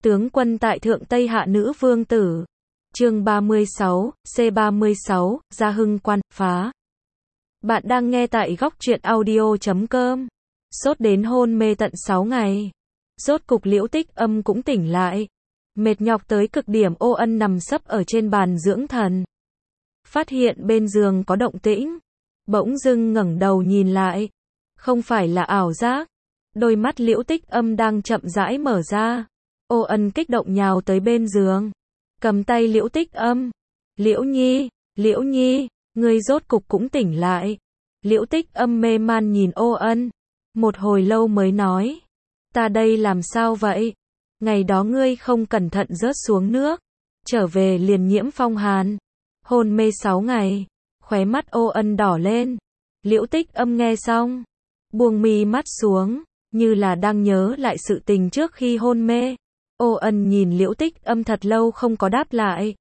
Tướng quân tại Thượng Tây Hạ nữ vương tử. Chương 36, C36, Gia Hưng Quan, phá. Bạn đang nghe tại góc truyện audio.com. Sốt đến hôn mê tận 6 ngày. Rốt cục Liễu Tích Âm cũng tỉnh lại. Mệt nhọc tới cực điểm, Ô Ân nằm sấp ở trên bàn dưỡng thần. Phát hiện bên giường có động tĩnh. Bỗng dưng ngẩng đầu nhìn lại. Không phải là ảo giác. Đôi mắt Liễu Tích Âm đang chậm rãi mở ra. Ô Ân kích động nhào tới bên giường. Cầm tay Liễu Tích Âm. Liễu Nhi, ngươi rốt cục cũng tỉnh lại. Liễu Tích Âm mê man nhìn Ô Ân. Một hồi lâu mới nói. Ta đây làm sao vậy? Ngày đó ngươi không cẩn thận rớt xuống nước. Trở về liền nhiễm phong hàn. Hôn mê 6 ngày. Khóe mắt Ô Ân đỏ lên. Liễu Tích Âm nghe xong. Buông mi mắt xuống. Như là đang nhớ lại sự tình trước khi hôn mê. Ô Ân nhìn Liễu Tích Âm thật lâu không có đáp lại.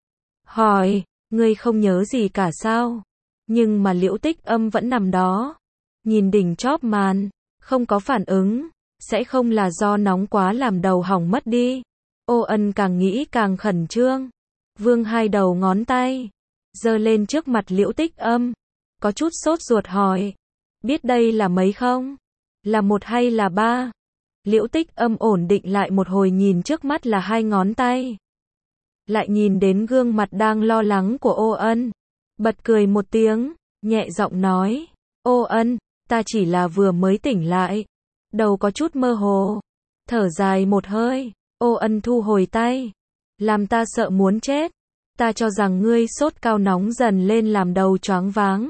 Hỏi, ngươi không nhớ gì cả sao? Nhưng mà Liễu Tích Âm vẫn nằm đó. Nhìn đỉnh chóp màn, không có phản ứng. Sẽ không là do nóng quá làm đầu hỏng mất đi. Ô Ân càng nghĩ càng khẩn trương. Vương hai đầu ngón tay. Giơ lên trước mặt Liễu Tích Âm. Có chút sốt ruột hỏi. Biết đây là mấy không? Là 1 hay là 3? Liễu Tích Âm ổn định lại một hồi, nhìn trước mắt là 2 ngón tay. Lại nhìn đến gương mặt đang lo lắng của Ô Ân. Bật cười một tiếng, nhẹ giọng nói. Ô Ân, ta chỉ là vừa mới tỉnh lại. Đầu có chút mơ hồ. Thở dài một hơi, Ô Ân thu hồi tay. Làm ta sợ muốn chết. Ta cho rằng ngươi sốt cao nóng dần lên làm đầu choáng váng.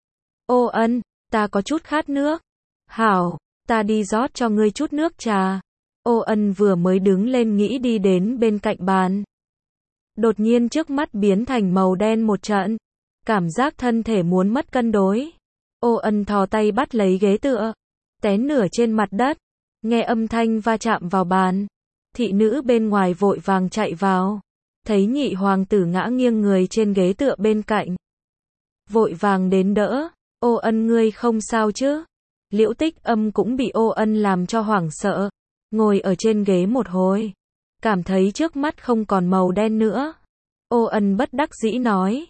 Ô Ân, ta có chút khát nước. Hảo, ta đi rót cho ngươi chút nước trà. Ô Ân vừa mới đứng lên nghĩ đi đến bên cạnh bàn. Đột nhiên trước mắt biến thành màu đen một trận. Cảm giác thân thể muốn mất cân đối. Ô Ân thò tay bắt lấy ghế tựa. Té nửa trên mặt đất. Nghe âm thanh va chạm vào bàn. Thị nữ bên ngoài vội vàng chạy vào. Thấy nhị hoàng tử ngã nghiêng người trên ghế tựa bên cạnh. Vội vàng đến đỡ. Ô Ân, ngươi không sao chứ? Liễu Tích Âm cũng bị Ô Ân làm cho hoảng sợ. Ngồi ở trên ghế một hồi. Cảm thấy trước mắt không còn màu đen nữa. Ô Ân bất đắc dĩ nói.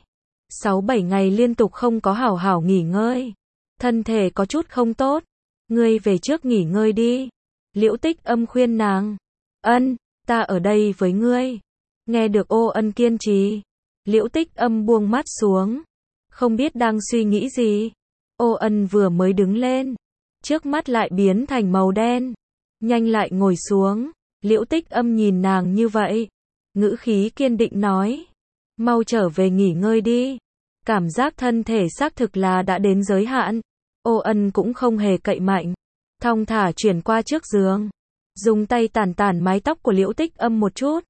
6-7 ngày liên tục không có hảo hảo nghỉ ngơi. Thân thể có chút không tốt. Ngươi về trước nghỉ ngơi đi. Liễu Tích Âm khuyên nàng. Ân, ta ở đây với ngươi. Nghe được Ô Ân kiên trì. Liễu Tích Âm buông mắt xuống. Không biết đang suy nghĩ gì. Ô Ân vừa mới đứng lên. Trước mắt lại biến thành màu đen. Nhanh lại ngồi xuống. Liễu Tích Âm nhìn nàng như vậy. Ngữ khí kiên định nói. Mau trở về nghỉ ngơi đi. Cảm giác thân thể xác thực là đã đến giới hạn. Ô Ân cũng không hề cậy mạnh. Thong thả chuyển qua trước giường. Dùng tay tản tản mái tóc của Liễu Tích Âm một chút.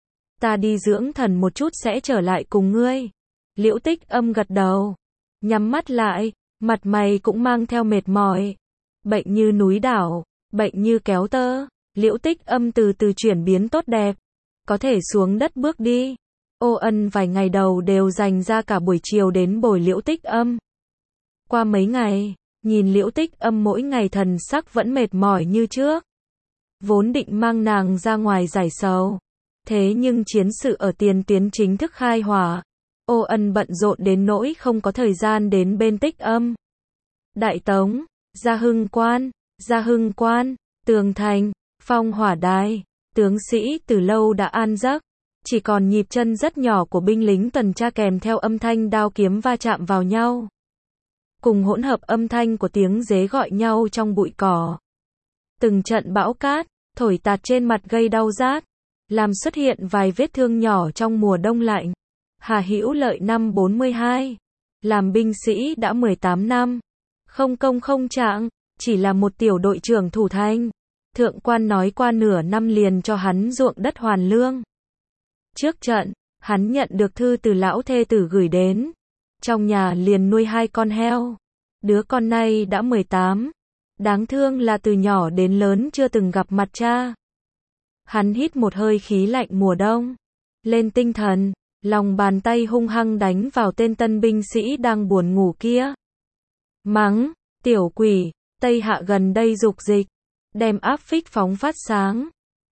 Ta đi dưỡng thần một chút sẽ trở lại cùng ngươi. Liễu Tích Âm gật đầu. Nhắm mắt lại. Mặt mày cũng mang theo mệt mỏi. Bệnh như núi đảo. Bệnh như kéo tơ. Liễu Tích Âm từ từ chuyển biến tốt đẹp. Có thể xuống đất bước đi. Ô Ân vài ngày đầu đều dành ra cả buổi chiều đến bồi Liễu Tích Âm. Qua mấy ngày, nhìn Liễu Tích Âm mỗi ngày thần sắc vẫn mệt mỏi như trước. Vốn định mang nàng ra ngoài giải sầu. Thế nhưng chiến sự ở tiền tuyến chính thức khai hỏa. Ô Ân bận rộn đến nỗi không có thời gian đến bên Tích Âm. Đại Tống, Gia Hưng Quan, Tường Thành, Phong Hỏa Đài, tướng sĩ từ lâu đã an giấc. Chỉ còn nhịp chân rất nhỏ của binh lính tuần tra kèm theo âm thanh đao kiếm va chạm vào nhau. Cùng hỗn hợp âm thanh của tiếng dế gọi nhau trong bụi cỏ. Từng trận bão cát, thổi tạt trên mặt gây đau rát. Làm xuất hiện vài vết thương nhỏ trong mùa đông lạnh. Hà Hữu Lợi năm 42. Làm binh sĩ đã 18 năm. Không công không trạng, chỉ là một tiểu đội trưởng thủ thành. Thượng quan nói qua nửa năm liền cho hắn ruộng đất hoàn lương. Trước trận, hắn nhận được thư từ lão thê tử gửi đến. Trong nhà liền nuôi 2 con heo. Đứa con này đã 18. Đáng thương là từ nhỏ đến lớn chưa từng gặp mặt cha. Hắn hít một hơi khí lạnh mùa đông. Lên tinh thần, lòng bàn tay hung hăng đánh vào tên tân binh sĩ đang buồn ngủ kia. Mắng, tiểu quỷ, Tây Hạ gần đây dục dịch. Đem áp phích phóng phát sáng.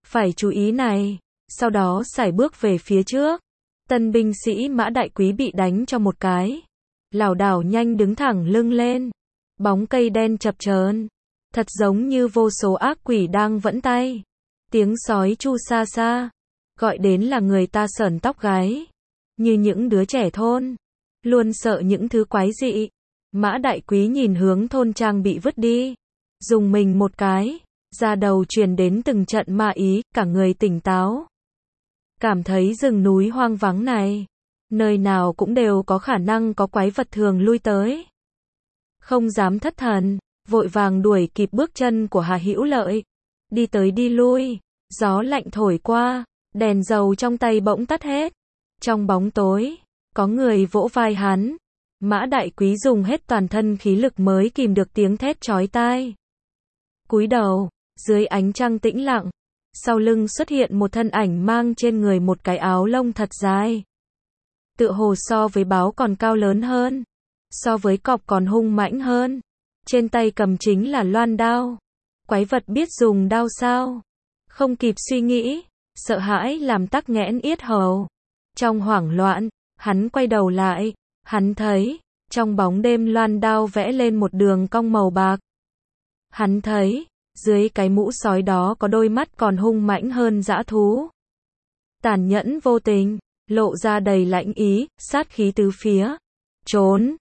phải chú ý này. Sau đó sải bước về phía trước. Tân binh sĩ Mã Đại Quý bị đánh cho một cái. Lảo đảo nhanh đứng thẳng lưng lên. Bóng cây đen chập chờn, thật giống như vô số ác quỷ đang vẫn tay. Tiếng sói chu xa xa, gọi đến là người ta sởn tóc gáy. Như những đứa trẻ thôn, luôn sợ những thứ quái dị. Mã Đại Quý nhìn hướng thôn trang bị vứt đi, dùng mình một cái, da đầu truyền đến từng trận ma ý, cả người tỉnh táo. Cảm thấy rừng núi hoang vắng này, nơi nào cũng đều có khả năng có quái vật thường lui tới. Không dám thất thần, vội vàng đuổi kịp bước chân của Hà Hữu Lợi. Đi tới đi lui, gió lạnh thổi qua, đèn dầu trong tay bỗng tắt hết. Trong bóng tối, có người vỗ vai hắn. Mã Đại Quý dùng hết toàn thân khí lực mới kìm được tiếng thét chói tai. Cúi đầu, dưới ánh trăng tĩnh lặng, sau lưng xuất hiện một thân ảnh mang trên người một cái áo lông thật dài. Tựa hồ so với báo còn cao lớn hơn, so với cọp còn hung mãnh hơn. Trên tay cầm chính là loan đao. Quái vật biết dùng đao sao? Không kịp suy nghĩ, sợ hãi làm tắc nghẽn yết hầu. Trong hoảng loạn, hắn quay đầu lại, hắn thấy, trong bóng đêm loan đao vẽ lên một đường cong màu bạc. Hắn thấy, dưới cái mũ sói đó có đôi mắt còn hung mãnh hơn dã thú. Tàn nhẫn vô tình, lộ ra đầy lãnh ý, sát khí tứ phía. Trốn,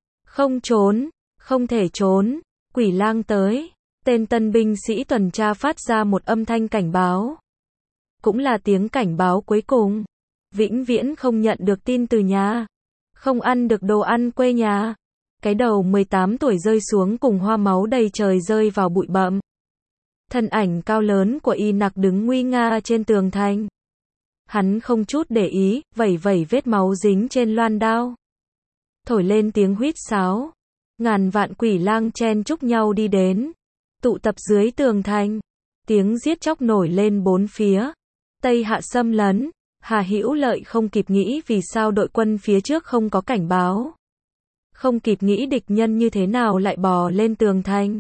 không thể trốn, quỷ lang tới. Tên tân binh sĩ tuần tra phát ra một âm thanh cảnh báo. Cũng là tiếng cảnh báo cuối cùng. Vĩnh viễn không nhận được tin từ nhà. Không ăn được đồ ăn quê nhà. Cái đầu 18 tuổi rơi xuống cùng hoa máu đầy trời rơi vào bụi bặm. Thân ảnh cao lớn của Y Nặc đứng nguy nga trên tường thành. Hắn không chút để ý, vẩy vẩy vết máu dính trên loan đao. Thổi lên tiếng huýt sáo. Ngàn vạn quỷ lang chen chúc nhau đi đến. Tụ tập dưới tường thành. Tiếng giết chóc nổi lên bốn phía. Tây Hạ xâm lấn. Hà Hữu Lợi không kịp nghĩ vì sao đội quân phía trước không có cảnh báo. Không kịp nghĩ địch nhân như thế nào lại bò lên tường thành.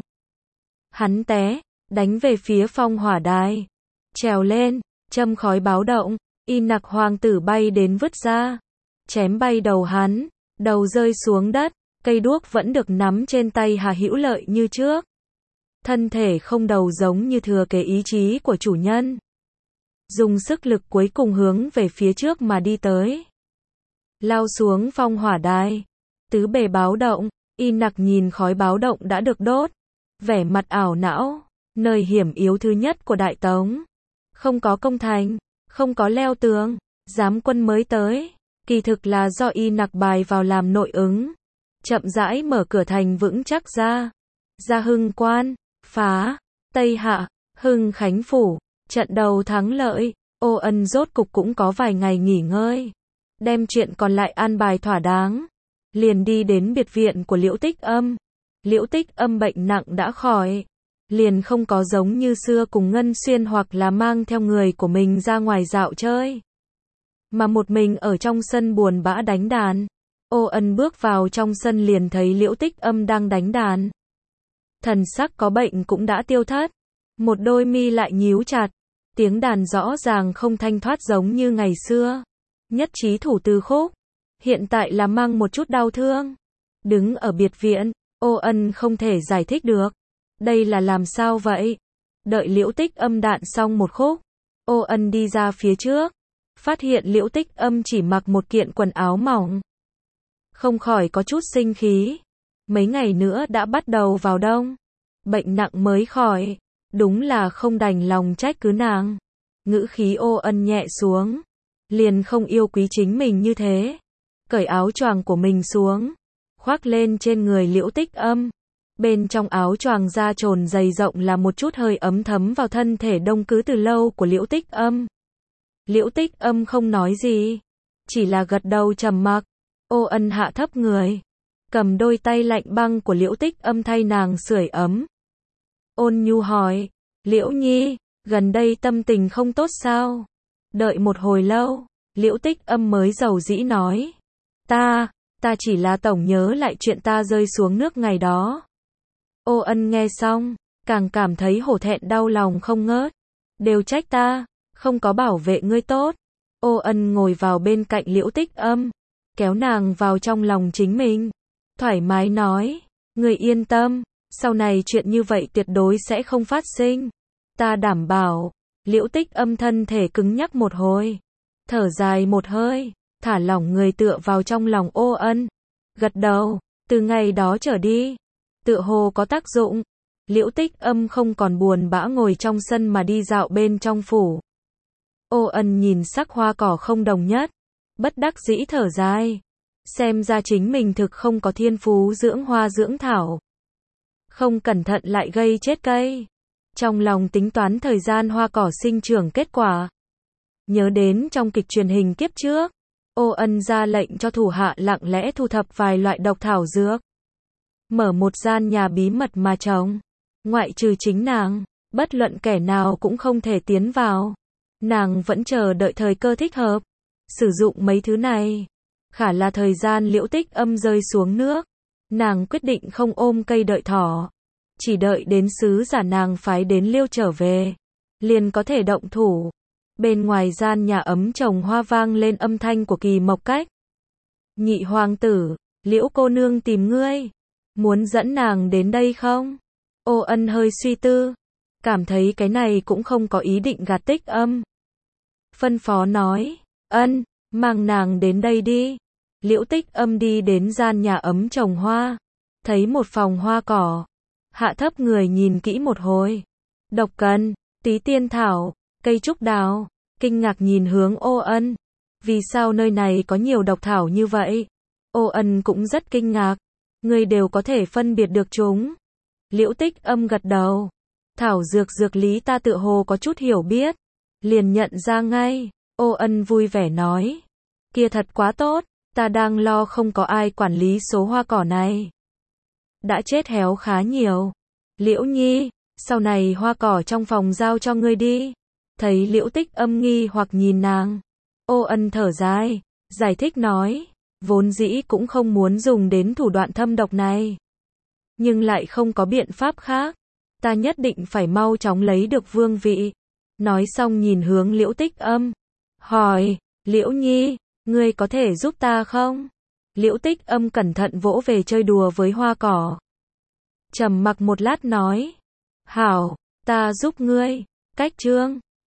Hắn té, đánh về phía phong hỏa đài. Trèo lên, châm khói báo động. Y Nặc hoàng tử bay đến vứt ra. Chém bay đầu hắn. Đầu rơi xuống đất. Cây đuốc vẫn được nắm trên tay Hà Hữu Lợi như trước. Thân thể không đầu giống như thừa kế ý chí của chủ nhân. Dùng sức lực cuối cùng hướng về phía trước mà đi tới. Lao xuống phong hỏa đài. Tứ bề báo động. Y Nặc nhìn khói báo động đã được đốt. Vẻ mặt ảo não. Nơi hiểm yếu thứ nhất của Đại Tống. Không có công thành. Không có leo tường. Giám quân mới tới. Kỳ thực là do Y Nặc bài vào làm nội ứng. Chậm rãi mở cửa thành vững chắc ra. Ra Hưng Quan. Phá. Tây Hạ. Hưng Khánh Phủ. Trận đầu thắng lợi. Ô Ân rốt cục cũng có vài ngày nghỉ ngơi. Đem chuyện còn lại an bài thỏa đáng. Liền đi đến biệt viện của Liễu Tích Âm. Liễu Tích Âm bệnh nặng đã khỏi. Liền không có giống như xưa cùng Ngân Xuyên hoặc là mang theo người của mình ra ngoài dạo chơi. Mà một mình ở trong sân buồn bã đánh đàn. Ô Ân bước vào trong sân liền thấy Liễu Tích Âm đang đánh đàn. Thần sắc có bệnh cũng đã tiêu thất. Một đôi mi lại nhíu chặt. Tiếng đàn rõ ràng không thanh thoát giống như ngày xưa. Nhất trí thủ từ khúc. Hiện tại là mang một chút đau thương. Đứng ở biệt viện, Ô Ân không thể giải thích được. Đây là làm sao vậy? Đợi Liễu Tích Âm đạn xong một khúc. Ô Ân đi ra phía trước. Phát hiện Liễu Tích Âm chỉ mặc một kiện quần áo mỏng. Không khỏi có chút sinh khí. Mấy ngày nữa đã bắt đầu vào đông. Bệnh nặng mới khỏi. Đúng là không đành lòng trách cứ nàng. Ngữ khí Ô Ân nhẹ xuống. Liền không yêu quý chính mình như thế. Cởi áo choàng của mình xuống. Khoác lên trên người Liễu Tích Âm. Bên trong áo choàng da trồn dày rộng là một chút hơi ấm thấm vào thân thể đông cứng từ lâu của Liễu Tích Âm. Liễu Tích Âm không nói gì. Chỉ là gật đầu trầm mặc. Ô Ân hạ thấp người. Cầm đôi tay lạnh băng của Liễu Tích Âm thay nàng sưởi ấm. Ôn nhu hỏi. Liễu Nhi, gần đây tâm tình không tốt sao? Đợi một hồi lâu, Liễu Tích Âm mới dầu dĩ nói. Ta chỉ là tổng nhớ lại chuyện ta rơi xuống nước ngày đó. Ô Ân nghe xong, càng cảm thấy hổ thẹn đau lòng không ngớt. Đều trách ta, không có bảo vệ ngươi tốt. Ô Ân ngồi vào bên cạnh Liễu Tích Âm, kéo nàng vào trong lòng chính mình, thoải mái nói, ngươi yên tâm, sau này chuyện như vậy tuyệt đối sẽ không phát sinh. Ta đảm bảo. Liễu Tích Âm thân thể cứng nhắc một hồi, thở dài một hơi, thả lỏng người tựa vào trong lòng Ô Ân, gật đầu, từ ngày đó trở đi, tựa hồ có tác dụng. Liễu Tích Âm không còn buồn bã ngồi trong sân mà đi dạo bên trong phủ. Ô Ân nhìn sắc hoa cỏ không đồng nhất, bất đắc dĩ thở dài, xem ra chính mình thực không có thiên phú dưỡng hoa dưỡng thảo. Không cẩn thận lại gây chết cây. Trong lòng tính toán thời gian hoa cỏ sinh trưởng kết quả. Nhớ đến trong kịch truyền hình kiếp trước, Ô Ân ra lệnh cho thủ hạ lặng lẽ thu thập vài loại độc thảo dược. Mở một gian nhà bí mật mà trồng. Ngoại trừ chính nàng, bất luận kẻ nào cũng không thể tiến vào. Nàng vẫn chờ đợi thời cơ thích hợp, sử dụng mấy thứ này. Khả là thời gian Liễu Tích Âm rơi xuống nước, nàng quyết định không ôm cây đợi thỏ. Chỉ đợi đến sứ giả nàng phái đến Liêu trở về, liền có thể động thủ. Bên ngoài gian nhà ấm trồng hoa vang lên âm thanh của Kỳ Mộc Cách. Nhị hoàng tử, Liễu cô nương tìm ngươi, muốn dẫn nàng đến đây không? Ô Ân hơi suy tư, cảm thấy cái này cũng không có ý định gạt Tích Âm. Phân phó nói, Ân, mang nàng đến đây đi. Liễu Tích Âm đi đến gian nhà ấm trồng hoa, thấy một phòng hoa cỏ, hạ thấp người nhìn kỹ một hồi. Độc cần, tí tiên thảo, cây trúc đào, kinh ngạc nhìn hướng Ô Ân. Vì sao nơi này có nhiều độc thảo như vậy? Ô Ân cũng rất kinh ngạc. Ngươi đều có thể phân biệt được chúng. Liễu Tích Âm gật đầu. Thảo dược dược lý ta tựa hồ có chút hiểu biết. Liền nhận ra ngay. Ô Ân vui vẻ nói. Kia thật quá tốt, ta đang lo không có ai quản lý số hoa cỏ này. Đã chết héo khá nhiều. Liễu Nhi, sau này hoa cỏ trong phòng giao cho ngươi đi. Thấy Liễu Tích Âm nghi hoặc nhìn nàng, Ô Ân thở dài, giải thích nói, vốn dĩ cũng không muốn dùng đến thủ đoạn thâm độc này. Nhưng lại không có biện pháp khác. Ta nhất định phải mau chóng lấy được vương vị. Nói xong nhìn hướng Liễu Tích Âm, hỏi, Liễu Nhi, ngươi có thể giúp ta không? Liễu Tích Âm cẩn thận vỗ về chơi đùa với hoa cỏ. Trầm mặc một lát nói, hảo, ta giúp ngươi. Cách chương